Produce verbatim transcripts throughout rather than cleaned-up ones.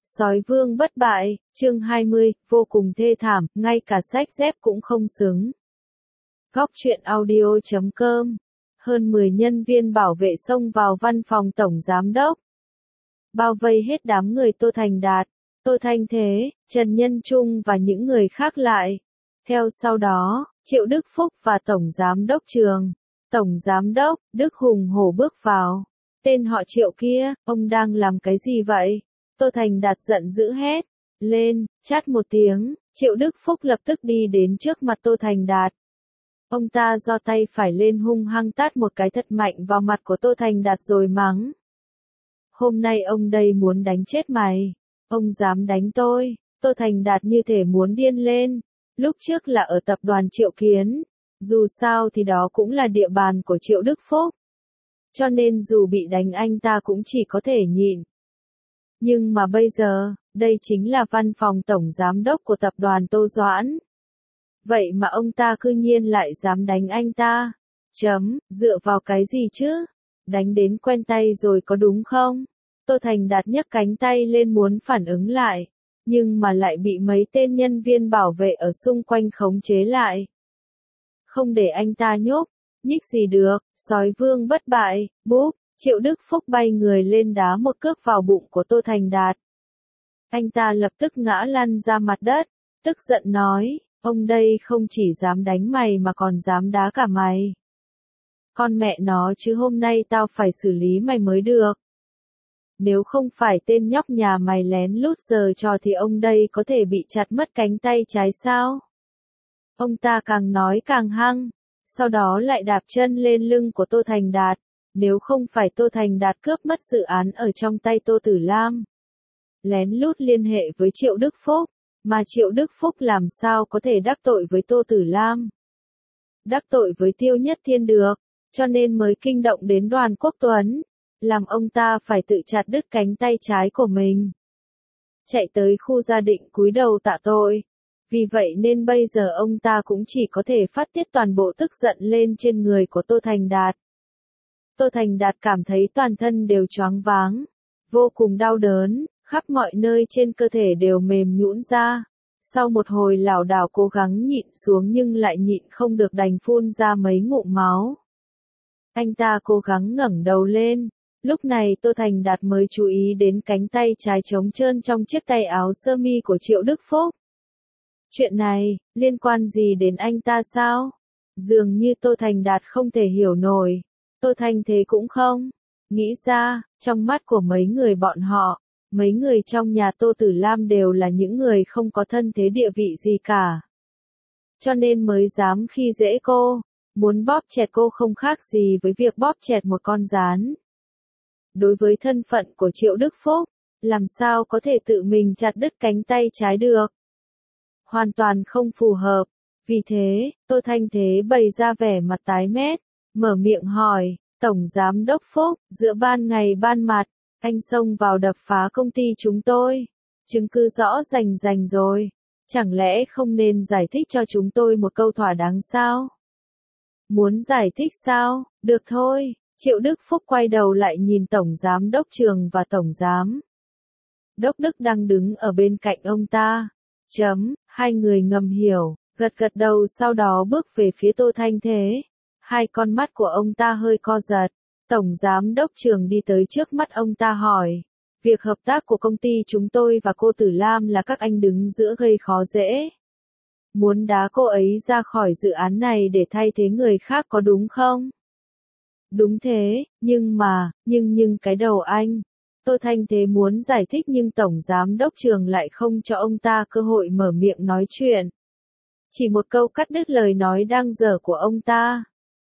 Sói vương bất bại, chương hai mươi, vô cùng thê thảm, ngay cả sách dép cũng không xứng. Góc truyện audio chấm com. Hơn mười nhân viên bảo vệ xông vào văn phòng tổng giám đốc. Bao vây hết đám người Tô Thành Đạt, Tô Thanh Thế, Trần Nhân Trung và những người khác lại. Theo sau đó, Triệu Đức Phúc và tổng giám đốc Trường, tổng giám đốc, Đức hùng hổ bước vào. Tên họ Triệu kia, ông đang làm cái gì vậy? Tô Thành Đạt giận dữ hét lên, chát một tiếng, Triệu Đức Phúc lập tức đi đến trước mặt Tô Thành Đạt. Ông ta giơ tay phải lên hung hăng tát một cái thật mạnh vào mặt của Tô Thành Đạt rồi mắng. Hôm nay ông đây muốn đánh chết mày. Ông dám đánh tôi. Tô Thành Đạt như thể muốn điên lên. Lúc trước là ở tập đoàn Triệu Kiến. Dù sao thì đó cũng là địa bàn của Triệu Đức Phúc. Cho nên dù bị đánh anh ta cũng chỉ có thể nhịn. Nhưng mà bây giờ, đây chính là văn phòng tổng giám đốc của tập đoàn Tô Doãn. Vậy mà ông ta cư nhiên lại dám đánh anh ta. Chấm, dựa vào cái gì chứ? Đánh đến quen tay rồi có đúng không? Tô Thành Đạt nhấc cánh tay lên muốn phản ứng lại. Nhưng mà lại bị mấy tên nhân viên bảo vệ ở xung quanh khống chế lại. Không để anh ta nhúc, nhích gì được, sói vương bất bại, búp. Triệu Đức Phúc bay người lên đá một cước vào bụng của Tô Thành Đạt. Anh ta lập tức ngã lăn ra mặt đất, tức giận nói, ông đây không chỉ dám đánh mày mà còn dám đá cả mày. Con mẹ nó chứ hôm nay tao phải xử lý mày mới được. Nếu không phải tên nhóc nhà mày lén lút giờ trò thì ông đây có thể bị chặt mất cánh tay trái sao? Ông ta càng nói càng hăng, sau đó lại đạp chân lên lưng của Tô Thành Đạt. Nếu không phải Tô Thành Đạt cướp mất dự án ở trong tay Tô Tử Lam, lén lút liên hệ với Triệu Đức Phúc, mà Triệu Đức Phúc làm sao có thể đắc tội với Tô Tử Lam, đắc tội với Tiêu Nhất Thiên được, cho nên mới kinh động đến Đoàn Quốc Tuấn, làm ông ta phải tự chặt đứt cánh tay trái của mình. Chạy tới khu gia định cúi đầu tạ tội. Vì vậy nên bây giờ ông ta cũng chỉ có thể phát tiết toàn bộ tức giận lên trên người của Tô Thành Đạt. Tô Thành Đạt cảm thấy toàn thân đều choáng váng, vô cùng đau đớn, khắp mọi nơi trên cơ thể đều mềm nhũn ra. Sau một hồi lảo đảo cố gắng nhịn xuống nhưng lại nhịn không được đành phun ra mấy ngụm máu. Anh ta cố gắng ngẩng đầu lên, lúc này Tô Thành Đạt mới chú ý đến cánh tay trái trống trơn trong chiếc tay áo sơ mi của Triệu Đức Phúc. Chuyện này, liên quan gì đến anh ta sao? Dường như Tô Thành Đạt không thể hiểu nổi. Tô Thanh Thế cũng không. Nghĩ ra, trong mắt của mấy người bọn họ, mấy người trong nhà Tô Tử Lam đều là những người không có thân thế địa vị gì cả. Cho nên mới dám khi dễ cô, muốn bóp chẹt cô không khác gì với việc bóp chẹt một con gián. Đối với thân phận của Triệu Đức Phúc, làm sao có thể tự mình chặt đứt cánh tay trái được? Hoàn toàn không phù hợp. Vì thế, Tô Thanh Thế bày ra vẻ mặt tái mét, mở miệng hỏi, Tổng Giám Đốc Phúc, giữa ban ngày ban mặt, anh xông vào đập phá công ty chúng tôi. Chứng cứ rõ rành rành rồi. Chẳng lẽ không nên giải thích cho chúng tôi một câu thỏa đáng sao? Muốn giải thích sao? Được thôi. Triệu Đức Phúc quay đầu lại nhìn Tổng Giám Đốc Trường và Tổng Giám Đốc Đức đang đứng ở bên cạnh ông ta. Chấm, hai người ngầm hiểu, gật gật đầu sau đó bước về phía Tô Thanh Thế. Hai con mắt của ông ta hơi co giật. Tổng Giám Đốc Trường đi tới trước mắt ông ta hỏi. Việc hợp tác của công ty chúng tôi và cô Tử Lam là các anh đứng giữa gây khó dễ. Muốn đá cô ấy ra khỏi dự án này để thay thế người khác có đúng không? Đúng thế, nhưng mà, nhưng nhưng cái đầu anh. Tô Thanh Thế muốn giải thích nhưng Tổng Giám Đốc Trường lại không cho ông ta cơ hội mở miệng nói chuyện. Chỉ một câu cắt đứt lời nói đang dở của ông ta.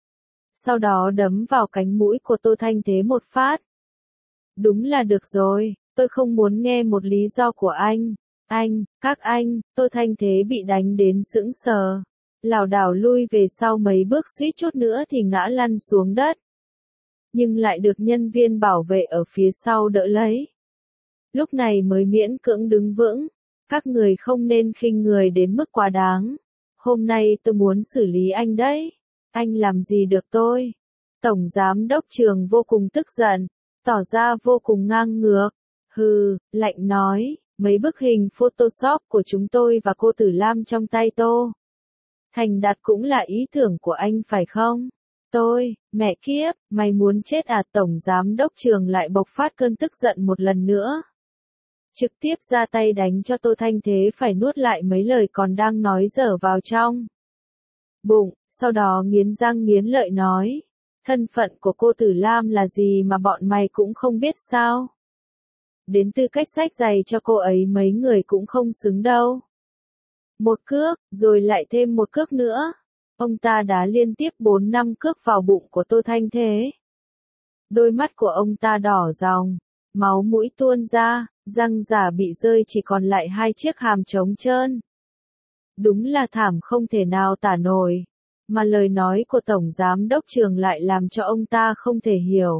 Sau đó đấm vào cánh mũi của Tô Thanh Thế một phát. Đúng là được rồi, tôi không muốn nghe một lý do của anh. Anh, các anh, Tô Thanh Thế bị đánh đến sững sờ. Lảo đảo lui về sau mấy bước suýt chút nữa thì ngã lăn xuống đất. Nhưng lại được nhân viên bảo vệ ở phía sau đỡ lấy. Lúc này mới miễn cưỡng đứng vững. Các người không nên khinh người đến mức quá đáng. Hôm nay tôi muốn xử lý anh đấy. Anh làm gì được tôi? Tổng Giám Đốc Trường vô cùng tức giận, tỏ ra vô cùng ngang ngược. Hừ, lạnh nói, mấy bức hình Photoshop của chúng tôi và cô Tử Lam trong tay Tô Thành Đạt cũng là ý tưởng của anh phải không? Tôi, mẹ kiếp, mày muốn chết à? Tổng giám đốc Trường lại bộc phát cơn tức giận một lần nữa. Trực tiếp ra tay đánh cho Tô Thanh Thế phải nuốt lại mấy lời còn đang nói dở vào trong bụng, sau đó nghiến răng nghiến lợi nói, thân phận của cô Tử Lam là gì mà bọn mày cũng không biết sao? Đến tư cách xách giày cho cô ấy mấy người cũng không xứng đâu. Một cước, rồi lại thêm một cước nữa. Ông ta đá liên tiếp bốn năm cước vào bụng của Tô Thanh Thế. Đôi mắt của ông ta đỏ ròng, máu mũi tuôn ra, răng giả bị rơi chỉ còn lại hai chiếc hàm trống trơn. Đúng là thảm không thể nào tả nổi, mà lời nói của Tổng Giám đốc Trường lại làm cho ông ta không thể hiểu.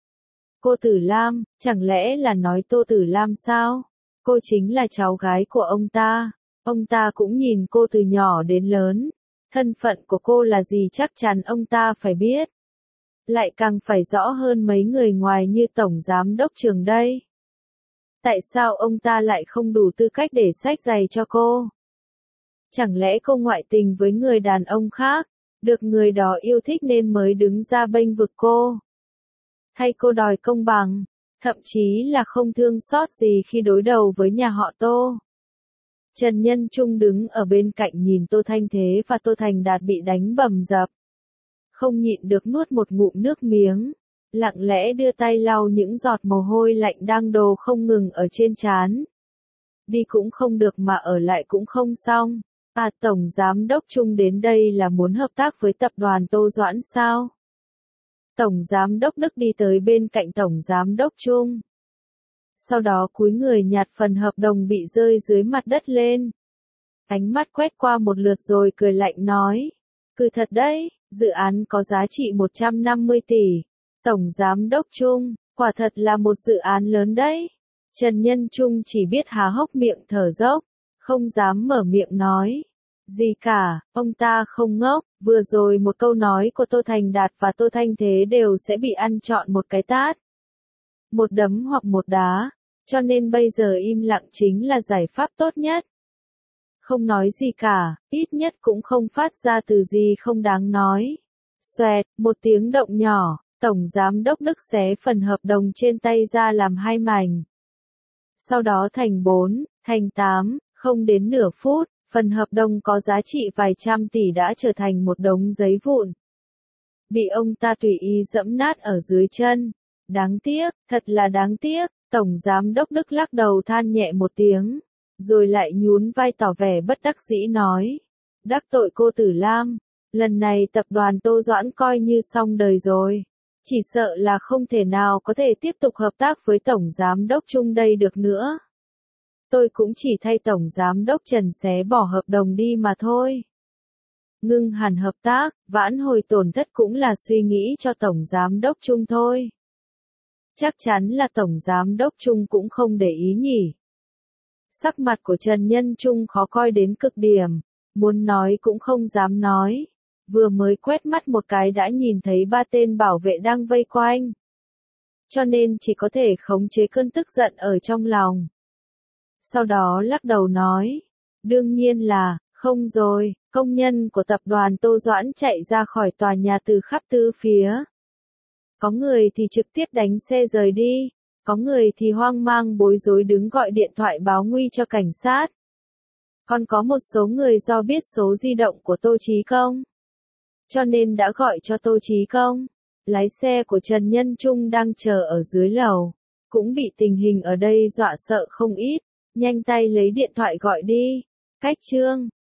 Cô Tử Lam, chẳng lẽ là nói Tô Tử Lam sao? Cô chính là cháu gái của ông ta, ông ta cũng nhìn cô từ nhỏ đến lớn. Thân phận của cô là gì chắc chắn ông ta phải biết. Lại càng phải rõ hơn mấy người ngoài như Tổng Giám đốc Trường đây. Tại sao ông ta lại không đủ tư cách để xách giày cho cô? Chẳng lẽ cô ngoại tình với người đàn ông khác, được người đó yêu thích nên mới đứng ra bênh vực cô? Hay cô đòi công bằng, thậm chí là không thương xót gì khi đối đầu với nhà họ Tô? Trần Nhân Trung đứng ở bên cạnh nhìn Tô Thanh Thế và Tô Thành Đạt bị đánh bầm dập. Không nhịn được nuốt một ngụm nước miếng, lặng lẽ đưa tay lau những giọt mồ hôi lạnh đang đổ không ngừng ở trên trán. Đi cũng không được mà ở lại cũng không xong. À, Tổng Giám đốc Trung đến đây là muốn hợp tác với tập đoàn Tô Doãn sao? Tổng Giám đốc Đức đi tới bên cạnh Tổng Giám đốc Trung. Sau đó cúi người nhặt phần hợp đồng bị rơi dưới mặt đất lên. Ánh mắt quét qua một lượt rồi cười lạnh nói. Cười thật đấy, dự án có giá trị một trăm năm mươi tỷ. Tổng Giám đốc Trung, quả thật là một dự án lớn đấy. Trần Nhân Trung chỉ biết há hốc miệng thở dốc, không dám mở miệng nói gì cả. Ông ta không ngốc, vừa rồi một câu nói của Tô Thành Đạt và Tô Thanh Thế đều sẽ bị ăn trọn một cái tát, một đấm hoặc một đá, cho nên bây giờ im lặng chính là giải pháp tốt nhất. Không nói gì cả, ít nhất cũng không phát ra từ gì không đáng nói. Xoẹt, một tiếng động nhỏ, Tổng Giám đốc Đức xé phần hợp đồng trên tay ra làm hai mảnh. Sau đó thành bốn, thành tám, không đến nửa phút, phần hợp đồng có giá trị vài trăm tỷ đã trở thành một đống giấy vụn. Bị ông ta tùy ý dẫm nát ở dưới chân. Đáng tiếc, thật là đáng tiếc, Tổng Giám đốc Đức lắc đầu than nhẹ một tiếng, rồi lại nhún vai tỏ vẻ bất đắc dĩ nói. Đắc tội cô Tử Lam, lần này tập đoàn Tô Doãn coi như xong đời rồi. Chỉ sợ là không thể nào có thể tiếp tục hợp tác với Tổng Giám đốc Trung đây được nữa. Tôi cũng chỉ thay Tổng Giám đốc Trần xé bỏ hợp đồng đi mà thôi. Ngưng hẳn hợp tác, vãn hồi tổn thất cũng là suy nghĩ cho Tổng Giám đốc Trung thôi. Chắc chắn là Tổng Giám đốc Trung cũng không để ý nhỉ. Sắc mặt của Trần Nhân Trung khó coi đến cực điểm, muốn nói cũng không dám nói. Vừa mới quét mắt một cái đã nhìn thấy ba tên bảo vệ đang vây quanh. Cho nên chỉ có thể khống chế cơn tức giận ở trong lòng. Sau đó lắc đầu nói, đương nhiên là, không rồi, công nhân của tập đoàn Tô Doãn chạy ra khỏi tòa nhà từ khắp tứ phía. Có người thì trực tiếp đánh xe rời đi, có người thì hoang mang bối rối đứng gọi điện thoại báo nguy cho cảnh sát. Còn có một số người do biết số di động của Tô Chí Công, cho nên đã gọi cho Tô Chí Công. Lái xe của Trần Nhân Trung đang chờ ở dưới lầu, cũng bị tình hình ở đây dọa sợ không ít, nhanh tay lấy điện thoại gọi đi. Cách Trương,